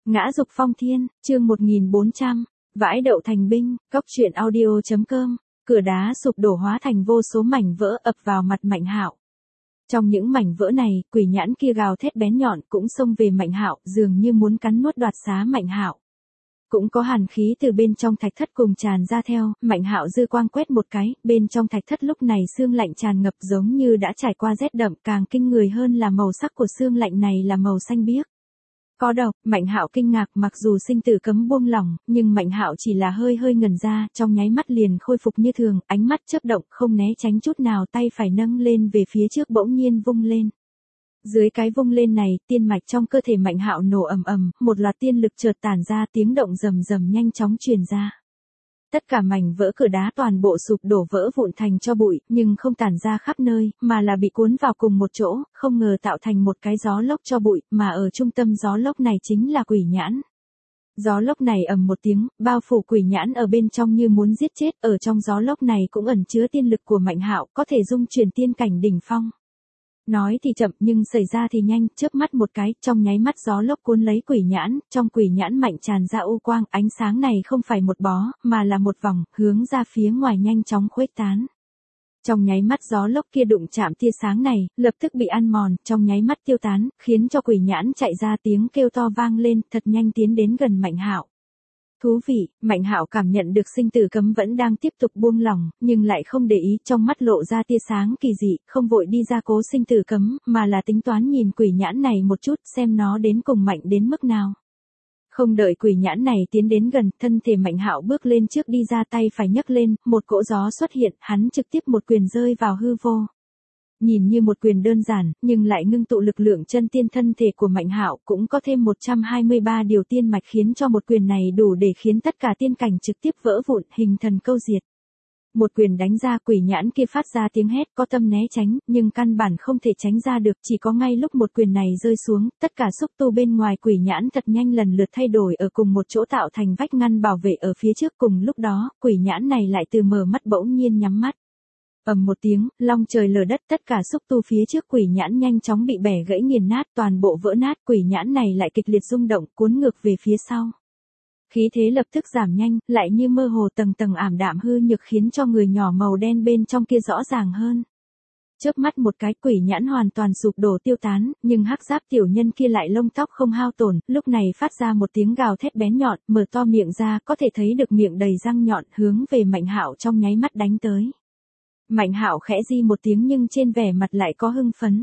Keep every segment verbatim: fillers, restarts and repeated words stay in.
Ngã dục phong thiên, chương một nghìn bốn trăm, vãi đậu thành binh, cóc truyện audio chấm com, cửa đá sụp đổ hóa thành vô số mảnh vỡ ập vào mặt Mạnh Hạo. Trong những mảnh vỡ này, quỷ nhãn kia gào thét bén nhọn cũng xông về Mạnh Hạo, dường như muốn cắn nuốt đoạt xá Mạnh Hạo. Cũng có hàn khí từ bên trong thạch thất cùng tràn ra theo, Mạnh Hạo dư quang quét một cái, bên trong thạch thất lúc này sương lạnh tràn ngập giống như đã trải qua rét đậm, càng kinh người hơn là màu sắc của sương lạnh này là màu xanh biếc. Có độc, Mạnh Hạo kinh ngạc, mặc dù sinh tử cấm buông lỏng, nhưng Mạnh Hạo chỉ là hơi hơi ngẩn ra, trong nháy mắt liền khôi phục như thường, ánh mắt chớp động, không né tránh chút nào, tay phải nâng lên về phía trước bỗng nhiên vung lên. Dưới cái vung lên này, tiên mạch trong cơ thể Mạnh Hạo nổ ầm ầm, một loạt tiên lực chợt tản ra, tiếng động rầm rầm nhanh chóng truyền ra. Tất cả mảnh vỡ cửa đá toàn bộ sụp đổ vỡ vụn thành tro bụi, nhưng không tản ra khắp nơi, mà là bị cuốn vào cùng một chỗ, không ngờ tạo thành một cái gió lốc tro bụi, mà ở trung tâm gió lốc này chính là quỷ nhãn. Gió lốc này ầm một tiếng, bao phủ quỷ nhãn ở bên trong như muốn giết chết, ở trong gió lốc này cũng ẩn chứa tiên lực của Mạnh Hạo, có thể dung chuyển tiên cảnh đỉnh phong. Nói thì chậm nhưng xảy ra thì nhanh, chớp mắt một cái, trong nháy mắt gió lốc cuốn lấy quỷ nhãn, trong quỷ nhãn mạnh tràn ra u quang, ánh sáng này không phải một bó, mà là một vòng, hướng ra phía ngoài nhanh chóng khuếch tán. Trong nháy mắt gió lốc kia đụng chạm tia sáng này, lập tức bị ăn mòn, trong nháy mắt tiêu tán, khiến cho quỷ nhãn chạy ra tiếng kêu to vang lên, thật nhanh tiến đến gần Mạnh Hạo. Thú vị, Mạnh Hạo cảm nhận được sinh tử cấm vẫn đang tiếp tục buông lỏng, nhưng lại không để ý, trong mắt lộ ra tia sáng kỳ dị, không vội đi ra cố sinh tử cấm, mà là tính toán nhìn quỷ nhãn này một chút, xem nó đến cùng mạnh đến mức nào. Không đợi quỷ nhãn này tiến đến gần, thân thể Mạnh Hạo bước lên trước đi ra, tay phải nhấc lên, một cỗ gió xuất hiện, hắn trực tiếp một quyền rơi vào hư vô. Nhìn như một quyền đơn giản, nhưng lại ngưng tụ lực lượng chân tiên thân thể của Mạnh Hạo, cũng có thêm một trăm hai mươi ba điều tiên mạch, khiến cho một quyền này đủ để khiến tất cả tiên cảnh trực tiếp vỡ vụn, hình thần câu diệt. Một quyền đánh ra, quỷ nhãn kia phát ra tiếng hét, có tâm né tránh, nhưng căn bản không thể tránh ra được, chỉ có ngay lúc một quyền này rơi xuống, tất cả xúc tu bên ngoài quỷ nhãn thật nhanh lần lượt thay đổi ở cùng một chỗ tạo thành vách ngăn bảo vệ ở phía trước, cùng lúc đó, quỷ nhãn này lại từ mở mắt bỗng nhiên nhắm mắt. Ầm một tiếng, long trời lở đất, tất cả xúc tu phía trước quỷ nhãn nhanh chóng bị bẻ gãy nghiền nát, toàn bộ vỡ nát, quỷ nhãn này lại kịch liệt rung động, cuốn ngược về phía sau. Khí thế lập tức giảm nhanh, lại như mơ hồ tầng tầng ảm đạm hư nhược, khiến cho người nhỏ màu đen bên trong kia rõ ràng hơn. Chớp mắt một cái, quỷ nhãn hoàn toàn sụp đổ tiêu tán, nhưng hắc giáp tiểu nhân kia lại lông tóc không hao tổn, lúc này phát ra một tiếng gào thét bén nhọn, mở to miệng ra, có thể thấy được miệng đầy răng nhọn, hướng về Mạnh Hạo trong nháy mắt đánh tới. Mạnh Hạo khẽ di một tiếng nhưng trên vẻ mặt lại có hưng phấn.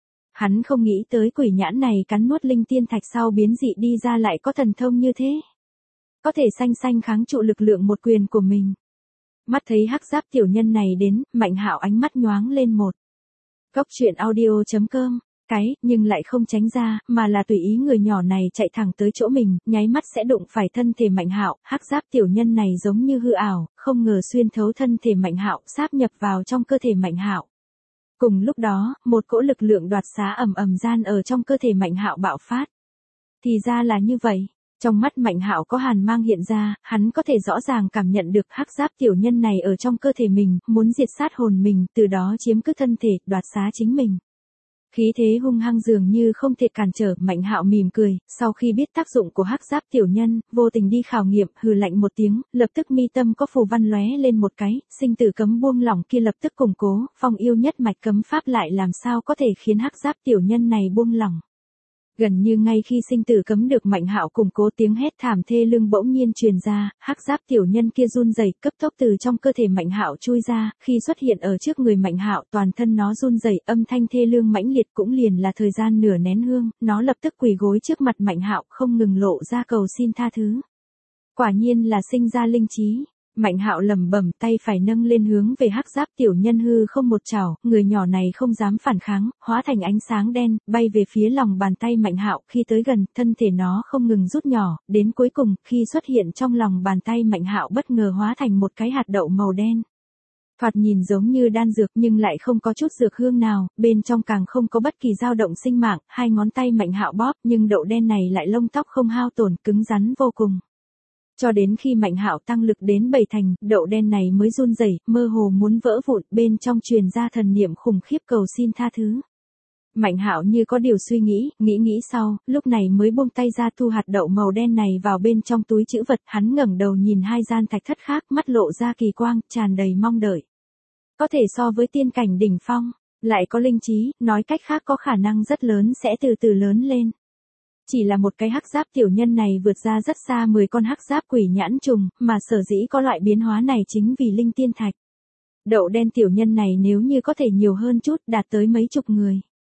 Hắn không nghĩ tới quỷ nhãn này cắn nuốt linh tiên thạch sau biến dị đi ra lại có thần thông như thế. Có thể xanh xanh kháng trụ lực lượng một quyền của mình. Mắt thấy hắc giáp tiểu nhân này đến, Mạnh Hạo ánh mắt nhoáng lên một. Cóc truyện audio chấm com, cái, nhưng lại không tránh ra, mà là tùy ý người nhỏ này chạy thẳng tới chỗ mình, nháy mắt sẽ đụng phải thân thể Mạnh Hạo, hắc giáp tiểu nhân này giống như hư ảo, không ngờ xuyên thấu thân thể Mạnh Hạo, sáp nhập vào trong cơ thể Mạnh Hạo. Cùng lúc đó, một cỗ lực lượng đoạt xá ầm ầm gian ở trong cơ thể Mạnh Hạo bạo phát. Thì ra là như vậy. Trong mắt Mạnh Hạo có hàn mang hiện ra, hắn có thể rõ ràng cảm nhận được hắc giáp tiểu nhân này ở trong cơ thể mình, muốn diệt sát hồn mình, từ đó chiếm cứ thân thể, đoạt xá chính mình. Khí thế hung hăng dường như không thể cản trở, Mạnh Hạo mỉm cười, sau khi biết tác dụng của hắc giáp tiểu nhân, vô tình đi khảo nghiệm, hừ lạnh một tiếng, lập tức mi tâm có phù văn lóe lên một cái, sinh tử cấm buông lỏng kia lập tức củng cố, phong yêu nhất mạch cấm pháp lại làm sao có thể khiến hắc giáp tiểu nhân này buông lỏng. Gần như ngay khi sinh tử cấm được Mạnh Hạo củng cố, tiếng hét thảm thê lương bỗng nhiên truyền ra, hắc giáp tiểu nhân kia run rẩy, cấp tốc từ trong cơ thể Mạnh Hạo chui ra, khi xuất hiện ở trước người Mạnh Hạo, toàn thân nó run rẩy, âm thanh thê lương mãnh liệt, cũng liền là thời gian nửa nén hương, nó lập tức quỳ gối trước mặt Mạnh Hạo, không ngừng lộ ra cầu xin tha thứ. Quả nhiên là sinh ra linh trí. Mạnh Hạo lẩm bẩm, tay phải nâng lên hướng về hắc giáp tiểu nhân hư không một chảo, người nhỏ này không dám phản kháng, hóa thành ánh sáng đen, bay về phía lòng bàn tay Mạnh Hạo, khi tới gần, thân thể nó không ngừng rút nhỏ, đến cuối cùng, khi xuất hiện trong lòng bàn tay Mạnh Hạo bất ngờ hóa thành một cái hạt đậu màu đen. Thoạt nhìn giống như đan dược nhưng lại không có chút dược hương nào, bên trong càng không có bất kỳ dao động sinh mạng, hai ngón tay Mạnh Hạo bóp, nhưng đậu đen này lại lông tóc không hao tổn, cứng rắn vô cùng. Cho đến khi Mạnh Hạo tăng lực đến bảy thành, đậu đen này mới run rẩy, mơ hồ muốn vỡ vụn, bên trong truyền ra thần niệm khủng khiếp cầu xin tha thứ. Mạnh Hạo như có điều suy nghĩ, nghĩ nghĩ sau, lúc này mới buông tay ra thu hạt đậu màu đen này vào bên trong túi trữ vật, hắn ngẩng đầu nhìn hai gian thạch thất khác, mắt lộ ra kỳ quang, tràn đầy mong đợi. Có thể so với tiên cảnh đỉnh phong, lại có linh trí, nói cách khác có khả năng rất lớn sẽ từ từ lớn lên. Chỉ là một cái hắc giáp tiểu nhân này vượt ra rất xa mười con hắc giáp quỷ nhãn trùng, mà sở dĩ có loại biến hóa này chính vì linh tiên thạch. Đậu đen tiểu nhân này nếu như có thể nhiều hơn chút, đạt tới mấy chục người.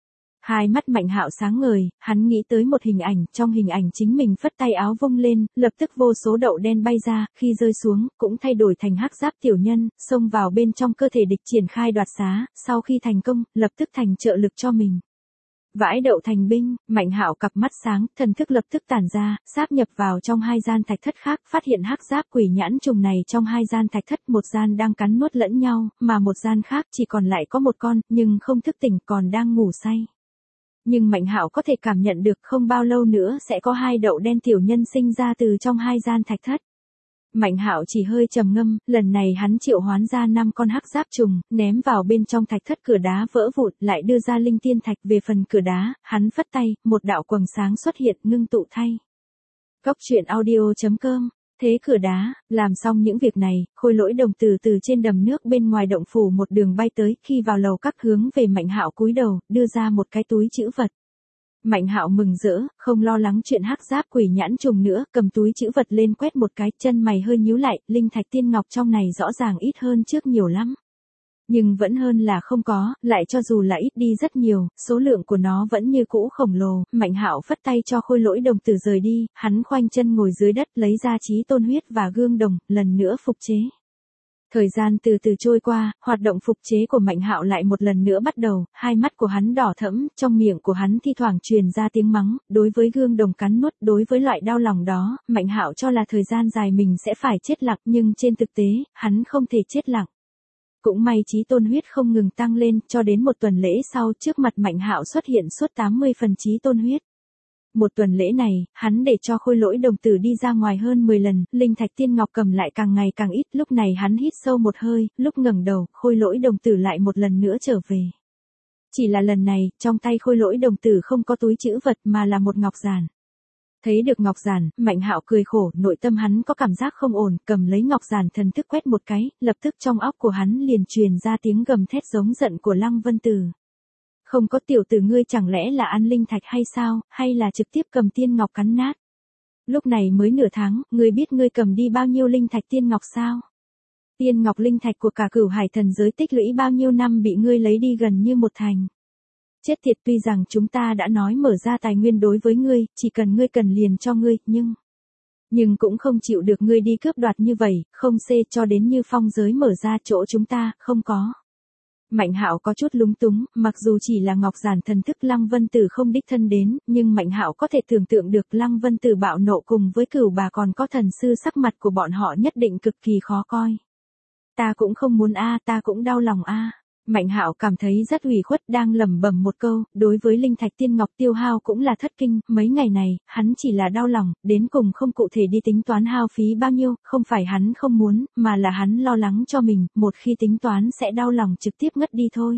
Hai mắt Mạnh Hạo sáng ngời, hắn nghĩ tới một hình ảnh, trong hình ảnh chính mình phất tay áo vung lên, lập tức vô số đậu đen bay ra, khi rơi xuống, cũng thay đổi thành hắc giáp tiểu nhân, xông vào bên trong cơ thể địch triển khai đoạt xá, sau khi thành công, lập tức thành trợ lực cho mình. Vãi đậu thành binh, Mạnh Hạo cặp mắt sáng, thần thức lập tức tản ra, sáp nhập vào trong hai gian thạch thất khác, phát hiện hắc giáp quỷ nhãn trùng này trong hai gian thạch thất, một gian đang cắn nuốt lẫn nhau, mà một gian khác chỉ còn lại có một con, nhưng không thức tỉnh, còn đang ngủ say. Nhưng Mạnh Hạo có thể cảm nhận được không bao lâu nữa sẽ có hai đậu đen tiểu nhân sinh ra từ trong hai gian thạch thất. Mạnh Hạo chỉ hơi trầm ngâm, lần này hắn triệu hoán ra năm con hắc giáp trùng, ném vào bên trong thạch thất, cửa đá vỡ vụn, lại đưa ra linh tiên thạch. Về phần cửa đá, hắn phất tay, một đạo quầng sáng xuất hiện, ngưng tụ thay. Góc truyện audio chấm com. Thế cửa đá, làm xong những việc này, Khôi Lỗi Đồng từ từ trên đầm nước bên ngoài động phủ một đường bay tới, khi vào lầu các hướng về Mạnh Hạo cúi đầu, đưa ra một cái túi trữ vật. Mạnh Hạo mừng rỡ, không lo lắng chuyện hắc giáp quỷ nhãn trùng nữa, cầm túi trữ vật lên quét một cái, chân mày hơi nhíu lại, linh thạch tiên ngọc trong này rõ ràng ít hơn trước nhiều lắm. Nhưng vẫn hơn là không có, lại cho dù là ít đi rất nhiều, số lượng của nó vẫn như cũ khổng lồ. Mạnh Hạo phất tay cho Khôi Lỗi Đồng tử rời đi, hắn khoanh chân ngồi dưới đất, lấy ra Chí Tôn huyết và gương đồng, lần nữa phục chế. Thời gian từ từ trôi qua, hoạt động phục chế của Mạnh Hạo lại một lần nữa bắt đầu, hai mắt của hắn đỏ thẫm, trong miệng của hắn thi thoảng truyền ra tiếng mắng, đối với gương đồng cắn nuốt, đối với loại đau lòng đó, Mạnh Hạo cho là thời gian dài mình sẽ phải chết lặng, nhưng trên thực tế, hắn không thể chết lặng. Cũng may Chí Tôn huyết không ngừng tăng lên, cho đến một tuần lễ sau, trước mặt Mạnh Hạo xuất hiện suốt tám mươi phần Chí Tôn huyết. Một tuần lễ này, hắn để cho Khôi Lỗi Đồng tử đi ra ngoài hơn mười lần, linh thạch tiên ngọc cầm lại càng ngày càng ít, lúc này hắn hít sâu một hơi, lúc ngẩng đầu, Khôi Lỗi Đồng tử lại một lần nữa trở về. Chỉ là lần này, trong tay Khôi Lỗi Đồng tử không có túi trữ vật mà là một ngọc giản. Thấy được ngọc giản, Mạnh Hạo cười khổ, nội tâm hắn có cảm giác không ổn, cầm lấy ngọc giản thần thức quét một cái, lập tức trong óc của hắn liền truyền ra tiếng gầm thét giống giận của Lăng Vân Tử. Không có tiểu tử ngươi chẳng lẽ là ăn linh thạch hay sao, hay là trực tiếp cầm tiên ngọc cắn nát. Lúc này mới nửa tháng, ngươi biết ngươi cầm đi bao nhiêu linh thạch tiên ngọc sao? Tiên ngọc linh thạch của cả Cửu Hải thần giới tích lũy bao nhiêu năm bị ngươi lấy đi gần như một thành. Chết thiệt, tuy rằng chúng ta đã nói mở ra tài nguyên đối với ngươi, chỉ cần ngươi cần liền cho ngươi, nhưng... Nhưng cũng không chịu được ngươi đi cướp đoạt như vậy, không xê cho đến như phong giới mở ra chỗ chúng ta, không có. Mạnh Hạo có chút lúng túng, mặc dù chỉ là ngọc giản thần thức Lăng Vân Tử không đích thân đến, nhưng Mạnh Hạo có thể tưởng tượng được Lăng Vân Tử bạo nộ cùng với Cửu bà còn có thần sư, sắc mặt của bọn họ nhất định cực kỳ khó coi. Ta cũng không muốn a, ta cũng đau lòng a. Mạnh Hạo cảm thấy rất ủy khuất, đang lẩm bẩm một câu, đối với linh thạch tiên ngọc tiêu hao cũng là thất kinh, mấy ngày này, hắn chỉ là đau lòng, đến cùng không cụ thể đi tính toán hao phí bao nhiêu, không phải hắn không muốn, mà là hắn lo lắng cho mình, một khi tính toán sẽ đau lòng trực tiếp ngất đi thôi.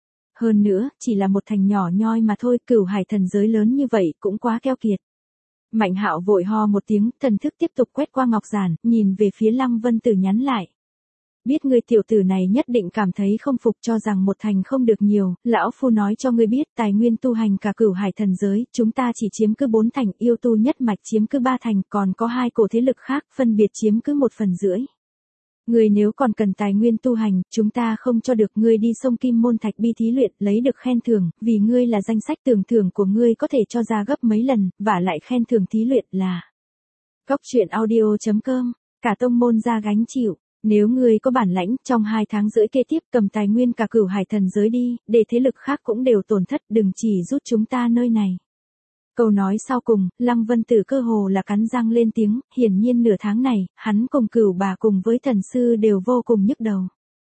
Hơn nữa, chỉ là một thành nhỏ nhoi mà thôi, Cửu Hải thần giới lớn như vậy, cũng quá keo kiệt. Mạnh Hạo vội ho một tiếng, thần thức tiếp tục quét qua ngọc giản, nhìn về phía Lăng Vân Tử nhắn lại. Biết ngươi tiểu tử này nhất định cảm thấy không phục, cho rằng một thành không được nhiều, lão phu nói cho ngươi biết, tài nguyên tu hành cả Cửu Hải thần giới, chúng ta chỉ chiếm cứ bốn thành, yêu tu nhất mạch chiếm cứ ba thành, còn có hai cổ thế lực khác, phân biệt chiếm cứ một phần rưỡi. Ngươi nếu còn cần tài nguyên tu hành, chúng ta không cho được. Ngươi đi sông Kim Môn Thạch Bi thí luyện, lấy được khen thưởng, vì ngươi là danh sách tưởng thưởng của ngươi có thể cho ra gấp mấy lần, và lại khen thưởng thí luyện là góc truyện audio chấm com, cả tông môn ra gánh chịu. Nếu ngươi có bản lãnh, trong hai tháng rưỡi kế tiếp cầm tài nguyên cả Cửu Hải thần giới đi, để thế lực khác cũng đều tổn thất, đừng chỉ rút chúng ta nơi này. Câu nói sau cùng, Lăng Vân Tử cơ hồ là cắn răng lên tiếng, hiển nhiên nửa tháng này, hắn cùng Cửu bà cùng với thần sư đều vô cùng nhức đầu.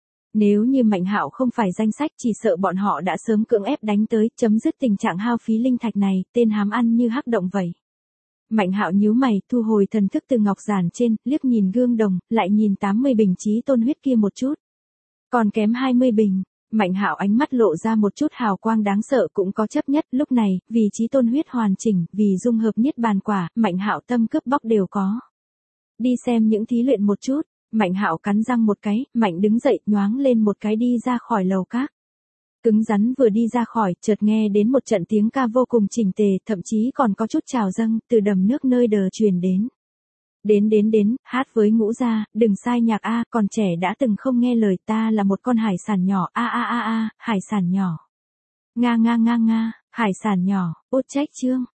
Nếu như Mạnh Hạo không phải danh sách, chỉ sợ bọn họ đã sớm cưỡng ép đánh tới, chấm dứt tình trạng hao phí linh thạch này, tên hám ăn như hắc động vậy. Mạnh Hạo nhíu mày, thu hồi thần thức từ ngọc giản trên, liếc nhìn gương đồng, lại nhìn tám mươi bình Chí Tôn huyết kia một chút. Còn kém hai mươi bình, Mạnh Hạo ánh mắt lộ ra một chút hào quang đáng sợ cũng có chấp nhất, lúc này, vì chí tôn huyết hoàn chỉnh, vì dung hợp niết bàn quả, Mạnh Hạo tâm cướp bóc đều có. Đi xem những thí luyện một chút, Mạnh Hạo cắn răng một cái, Mạnh đứng dậy, nhoáng lên một cái đi ra khỏi lầu các. Cứng rắn vừa đi ra khỏi, chợt nghe đến một trận tiếng ca vô cùng chỉnh tề, thậm chí còn có chút trào dâng, từ đầm nước nơi đờ truyền đến. Đến đến đến, hát với Ngũ gia, đừng sai nhạc a, còn trẻ đã từng không nghe lời, ta là một con hải sản nhỏ, a a a a, hải sản nhỏ. Nga nga nga nga, hải sản nhỏ, út trách chương.